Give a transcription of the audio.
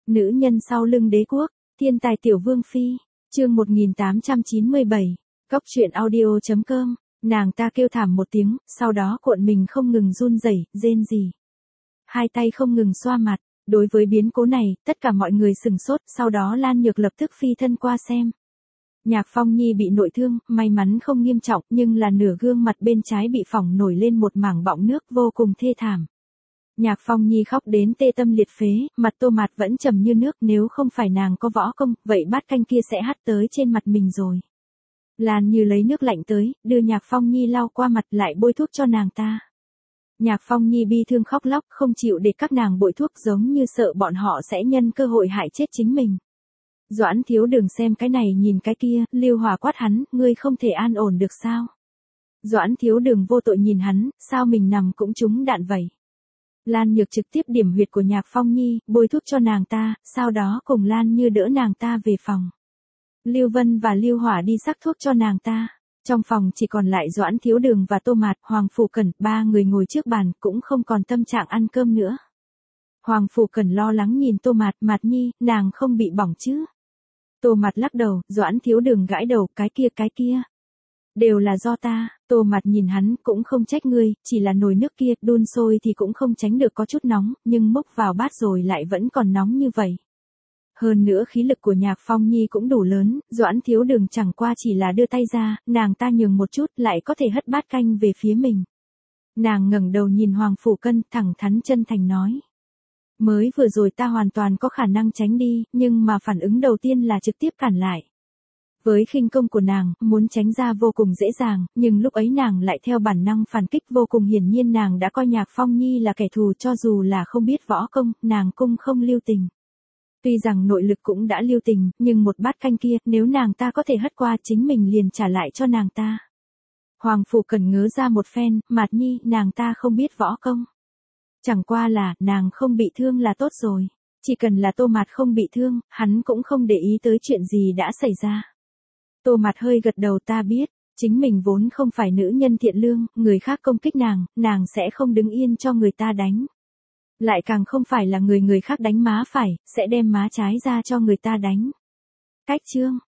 Nữ nhân sau lưng đế quốc, thiên tài tiểu vương phi, chương 1897, Cốc truyện audio.com, nàng ta kêu thảm một tiếng, sau đó cuộn mình không ngừng run rẩy, rên rỉ. Hai tay không ngừng xoa mặt, đối với biến cố này, tất cả mọi người sừng sốt, sau đó Lan Nhược lập tức phi thân qua xem. Nhạc Phong Nhi bị nội thương, may mắn không nghiêm trọng, nhưng là nửa gương mặt bên trái bị phỏng nổi lên một mảng bọng nước vô cùng thê thảm. Nhạc Phong Nhi khóc đến tê tâm liệt phế, mặt Tô Mạt vẫn trầm như nước, nếu không phải nàng có võ công, vậy bát canh kia sẽ hắt tới trên mặt mình rồi. Lan Như lấy nước lạnh tới, đưa Nhạc Phong Nhi lau qua mặt lại bôi thuốc cho nàng ta. Nhạc Phong Nhi bi thương khóc lóc, không chịu để các nàng bội thuốc, giống như sợ bọn họ sẽ nhân cơ hội hại chết chính mình. Doãn Thiếu Đường xem cái này nhìn cái kia, Lưu Hòa quát hắn, ngươi không thể an ổn được sao? Doãn Thiếu Đường vô tội nhìn hắn, sao mình nằm cũng trúng đạn vậy? Lan Nhược trực tiếp điểm huyệt của Nhạc Phong Nhi, bôi thuốc cho nàng ta, sau đó cùng Lan Như đỡ nàng ta về phòng. Lưu Vân và Lưu Hỏa đi sắc thuốc cho nàng ta. Trong phòng chỉ còn lại Doãn Thiếu Đường và Tô Mạt, Hoàng Phủ Cẩn, ba người ngồi trước bàn, cũng không còn tâm trạng ăn cơm nữa. Hoàng Phủ Cẩn lo lắng nhìn Tô Mạt, Mạt Nhi, nàng không bị bỏng chứ? Tô Mạt lắc đầu, Doãn Thiếu Đường gãi đầu, cái kia. Đều là do ta, Tô Mạt nhìn hắn, cũng không trách ngươi, chỉ là nồi nước kia, đun sôi thì cũng không tránh được có chút nóng, nhưng múc vào bát rồi lại vẫn còn nóng như vậy. Hơn nữa khí lực của Nhạc Phong Nhi cũng đủ lớn, Doãn Thiếu Đường chẳng qua chỉ là đưa tay ra, nàng ta nhường một chút lại có thể hất bát canh về phía mình. Nàng ngẩng đầu nhìn Hoàng Phủ Cân, thẳng thắn chân thành nói. Mới vừa rồi ta hoàn toàn có khả năng tránh đi, nhưng mà phản ứng đầu tiên là trực tiếp cản lại. Với khinh công của nàng, muốn tránh ra vô cùng dễ dàng, nhưng lúc ấy nàng lại theo bản năng phản kích, vô cùng hiển nhiên nàng đã coi Nhạc Phong Nhi là kẻ thù, cho dù là không biết võ công, nàng cũng không lưu tình. Tuy rằng nội lực cũng đã lưu tình, nhưng một bát canh kia, nếu nàng ta có thể hất qua chính mình liền trả lại cho nàng ta. Hoàng Phủ Cẩn ngớ ra một phen, Mạt Nhi, nàng ta không biết võ công. Chẳng qua là, nàng không bị thương là tốt rồi. Chỉ cần là Tô Mạt không bị thương, hắn cũng không để ý tới chuyện gì đã xảy ra. Tô Mạt hơi gật đầu, ta biết, chính mình vốn không phải nữ nhân thiện lương, người khác công kích nàng sẽ không đứng yên cho người ta đánh. Lại càng không phải là người khác đánh má phải, sẽ đem má trái ra cho người ta đánh. Cách chương,